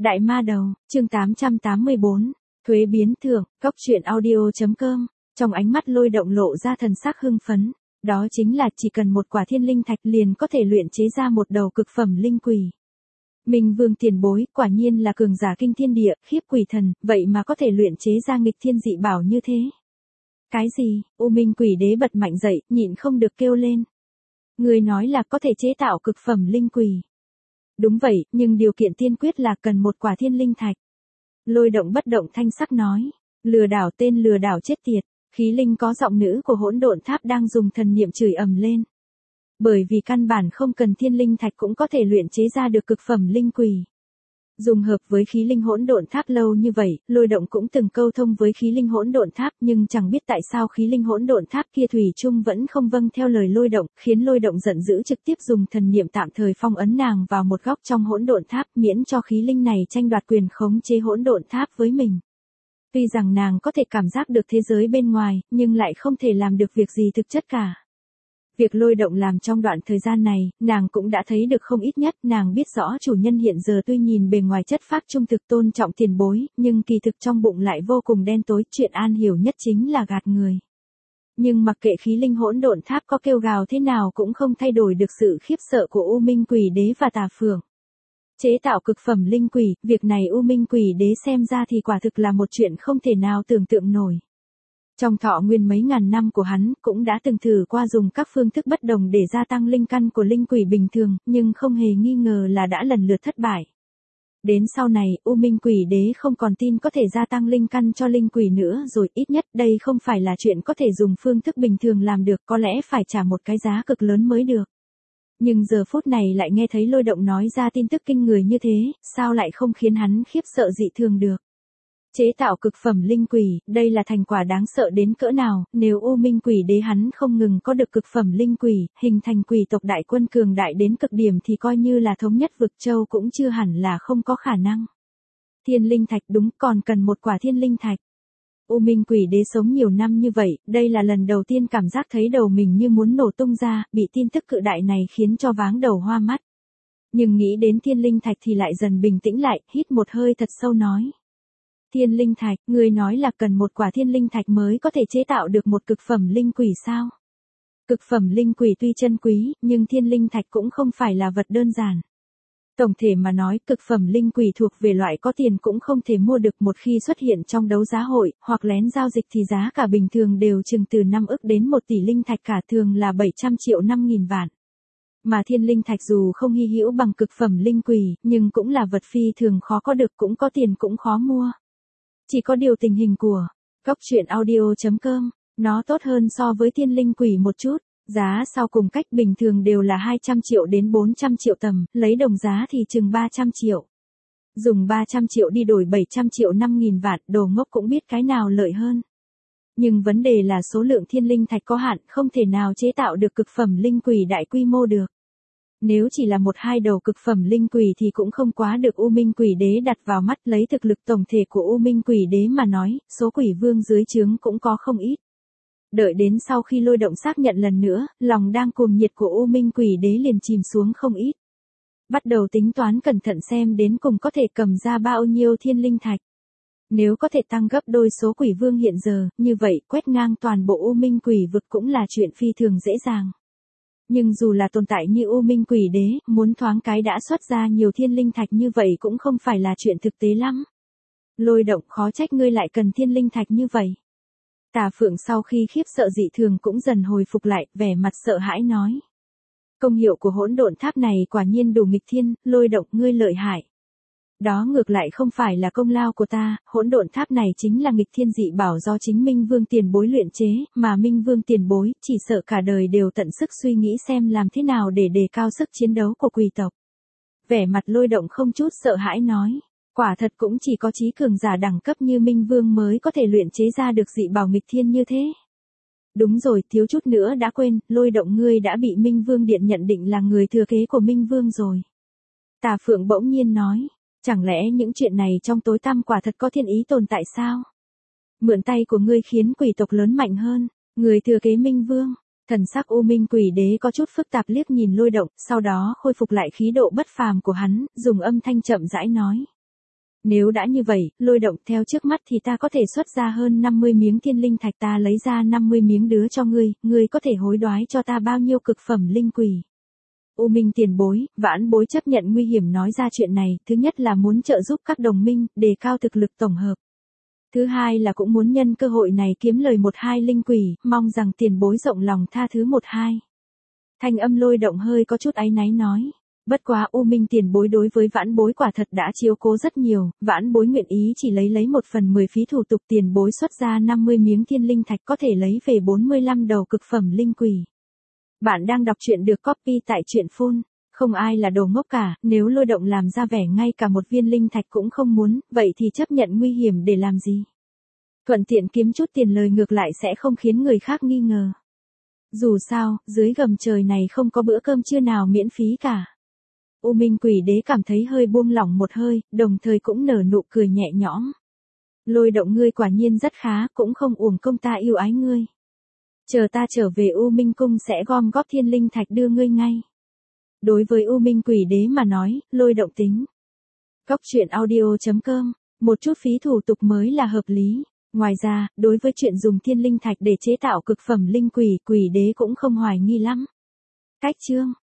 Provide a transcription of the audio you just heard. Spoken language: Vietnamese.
Đại ma đầu, chương 884, thuế biến thưởng, góc truyện audio.com, trong ánh mắt Lôi Động lộ ra thần sắc hưng phấn, đó chính là chỉ cần một quả thiên linh thạch liền có thể luyện chế ra một đầu cực phẩm linh quỷ. Minh Vương tiền bối, quả nhiên là cường giả kinh thiên địa, khiếp quỷ thần, vậy mà có thể luyện chế ra nghịch thiên dị bảo như thế. Cái gì? U Minh Quỷ Đế bật mạnh dậy, nhịn không được kêu lên. Người nói là có thể chế tạo cực phẩm linh quỷ. Đúng vậy, nhưng điều kiện tiên quyết là cần một quả thiên linh thạch. Lôi Động bất động thanh sắc nói. Lừa đảo, tên lừa đảo chết tiệt. Khí linh có giọng nữ của Hỗn Độn Tháp đang dùng thần niệm chửi ầm lên. Bởi vì căn bản không cần thiên linh thạch cũng có thể luyện chế ra được cực phẩm linh quỷ. Dùng hợp với khí linh Hỗn Độn Tháp lâu như vậy, Lôi Động cũng từng câu thông với khí linh Hỗn Độn Tháp, nhưng chẳng biết tại sao khí linh Hỗn Độn Tháp kia thủy chung vẫn không vâng theo lời Lôi Động, khiến Lôi Động giận dữ trực tiếp dùng thần niệm tạm thời phong ấn nàng vào một góc trong Hỗn Độn Tháp, miễn cho khí linh này tranh đoạt quyền khống chế Hỗn Độn Tháp với mình. Tuy rằng nàng có thể cảm giác được thế giới bên ngoài, nhưng lại không thể làm được việc gì thực chất cả. Việc Lôi Động làm trong đoạn thời gian này, nàng cũng đã thấy được không ít nhất, nàng biết rõ chủ nhân hiện giờ tuy nhìn bề ngoài chất phác trung thực tôn trọng tiền bối, nhưng kỳ thực trong bụng lại vô cùng đen tối, chuyện an hiểu nhất chính là gạt người. Nhưng mặc kệ khí linh Hỗn Độn Tháp có kêu gào thế nào cũng không thay đổi được sự khiếp sợ của U Minh Quỷ Đế và Tà Phượng. Chế tạo cực phẩm linh quỷ, việc này U Minh Quỷ Đế xem ra thì quả thực là một chuyện không thể nào tưởng tượng nổi. Trong thọ nguyên mấy ngàn năm của hắn, cũng đã từng thử qua dùng các phương thức bất đồng để gia tăng linh căn của linh quỷ bình thường, nhưng không hề nghi ngờ là đã lần lượt thất bại. Đến sau này, U Minh Quỷ Đế không còn tin có thể gia tăng linh căn cho linh quỷ nữa rồi, ít nhất đây không phải là chuyện có thể dùng phương thức bình thường làm được, có lẽ phải trả một cái giá cực lớn mới được. Nhưng giờ phút này lại nghe thấy Lôi Động nói ra tin tức kinh người như thế, sao lại không khiến hắn khiếp sợ dị thường được. Chế tạo cực phẩm linh quỷ, đây là thành quả đáng sợ đến cỡ nào, nếu U Minh Quỷ Đế hắn không ngừng có được cực phẩm linh quỷ, hình thành quỷ tộc đại quân cường đại đến cực điểm thì coi như là thống nhất vực châu cũng chưa hẳn là không có khả năng. Thiên linh thạch đúng, còn cần một quả thiên linh thạch. U Minh Quỷ Đế sống nhiều năm như vậy, đây là lần đầu tiên cảm giác thấy đầu mình như muốn nổ tung ra, bị tin tức cự đại này khiến cho váng đầu hoa mắt. Nhưng nghĩ đến thiên linh thạch thì lại dần bình tĩnh lại, hít một hơi thật sâu nói. Thiên linh thạch, người nói là cần một quả thiên linh thạch mới có thể chế tạo được một cực phẩm linh quỷ sao? Cực phẩm linh quỷ tuy chân quý, nhưng thiên linh thạch cũng không phải là vật đơn giản. Tổng thể mà nói, cực phẩm linh quỷ thuộc về loại có tiền cũng không thể mua được, một khi xuất hiện trong đấu giá hội, hoặc lén giao dịch thì giá cả bình thường đều chừng từ 5 ức đến 1 tỷ linh thạch, cả thường là 700 triệu 5.000 vạn. Mà thiên linh thạch dù không hy hữu bằng cực phẩm linh quỷ, nhưng cũng là vật phi thường khó có được, cũng có tiền cũng khó mua. Chỉ có điều tình hình của góc truyện audio.com, nó tốt hơn so với thiên linh quỷ một chút. Giá sau cùng cách bình thường đều là 200 triệu đến 400 triệu tầm, lấy đồng giá thì chừng 300 triệu. Dùng 300 triệu đi đổi 700 triệu 5.000 vạn, đồ ngốc cũng biết cái nào lợi hơn. Nhưng vấn đề là số lượng thiên linh thạch có hạn, không thể nào chế tạo được cực phẩm linh quỷ đại quy mô được. Nếu chỉ là một hai đầu cực phẩm linh quỷ thì cũng không quá được U Minh Quỷ Đế đặt vào mắt, lấy thực lực tổng thể của U Minh Quỷ Đế mà nói, số quỷ vương dưới trướng cũng có không ít. Đợi đến sau khi Lôi Động xác nhận lần nữa, lòng đang cuồng nhiệt của U Minh Quỷ Đế liền chìm xuống không ít. Bắt đầu tính toán cẩn thận xem đến cùng có thể cầm ra bao nhiêu thiên linh thạch. Nếu có thể tăng gấp đôi số quỷ vương hiện giờ, như vậy quét ngang toàn bộ U Minh Quỷ vực cũng là chuyện phi thường dễ dàng. Nhưng dù là tồn tại như U Minh Quỷ Đế, muốn thoáng cái đã xuất ra nhiều thiên linh thạch như vậy cũng không phải là chuyện thực tế lắm. Lôi Động, khó trách ngươi lại cần thiên linh thạch như vậy. Tà Phượng sau khi khiếp sợ dị thường cũng dần hồi phục lại, vẻ mặt sợ hãi nói. Công hiệu của Hỗn Độn Tháp này quả nhiên đủ nghịch thiên, Lôi Động, ngươi lợi hại. Đó ngược lại không phải là công lao của ta, Hỗn Độn Tháp này chính là nghịch thiên dị bảo do chính Minh Vương tiền bối luyện chế, mà Minh Vương tiền bối chỉ sợ cả đời đều tận sức suy nghĩ xem làm thế nào để đề cao sức chiến đấu của quỷ tộc. Vẻ mặt Lôi Động không chút sợ hãi nói, quả thật cũng chỉ có trí cường giả đẳng cấp như Minh Vương mới có thể luyện chế ra được dị bảo nghịch thiên như thế. Đúng rồi, thiếu chút nữa đã quên, Lôi Động, ngươi đã bị Minh Vương Điện nhận định là người thừa kế của Minh Vương rồi. Tà Phượng bỗng nhiên nói. Chẳng lẽ những chuyện này trong tối tăm quả thật có thiên ý tồn tại sao? Mượn tay của ngươi khiến quỷ tộc lớn mạnh hơn, người thừa kế Minh Vương. Thần sắc U Minh Quỷ Đế có chút phức tạp liếc nhìn Lôi Động, sau đó khôi phục lại khí độ bất phàm của hắn, dùng âm thanh chậm rãi nói. Nếu đã như vậy, Lôi Động, theo trước mắt thì ta có thể xuất ra hơn 50 miếng thiên linh thạch, ta lấy ra 50 miếng đứa cho ngươi có thể hối đoái cho ta bao nhiêu cực phẩm linh quỷ. U Minh tiền bối, Vãn bối chấp nhận nguy hiểm nói ra chuyện này, thứ nhất là muốn trợ giúp các đồng minh, đề cao thực lực tổng hợp. Thứ hai là cũng muốn nhân cơ hội này kiếm lời 1-2 linh quỷ, mong rằng tiền bối rộng lòng tha thứ 1-2. Thanh âm Lôi Động hơi có chút áy náy nói. Bất quá U Minh tiền bối đối với Vãn bối quả thật đã chiếu cố rất nhiều, Vãn bối nguyện ý chỉ lấy 1/10 phí thủ tục, tiền bối xuất ra 50 miếng thiên linh thạch có thể lấy về 45 đầu cực phẩm linh quỷ. Bạn đang đọc truyện được copy tại truyện phun. Không ai là đồ ngốc cả, nếu Lôi Động làm ra vẻ ngay cả một viên linh thạch cũng không muốn, vậy thì chấp nhận nguy hiểm để làm gì? Thuận tiện kiếm chút tiền lời ngược lại sẽ không khiến người khác nghi ngờ. Dù sao, dưới gầm trời này không có bữa cơm trưa nào miễn phí cả. U Minh Quỷ Đế cảm thấy hơi buông lỏng một hơi, đồng thời cũng nở nụ cười nhẹ nhõm. Lôi Động, ngươi quả nhiên rất khá, cũng không uổng công ta yêu ái ngươi. Chờ ta trở về U Minh Cung sẽ gom góp thiên linh thạch đưa ngươi ngay. Đối với U Minh Quỷ Đế mà nói, Lôi Động tính. Cóc truyện audio.com, một chút phí thủ tục mới là hợp lý. Ngoài ra, đối với chuyện dùng thiên linh thạch để chế tạo cực phẩm linh quỷ, Quỷ Đế cũng không hoài nghi lắm. Cách chương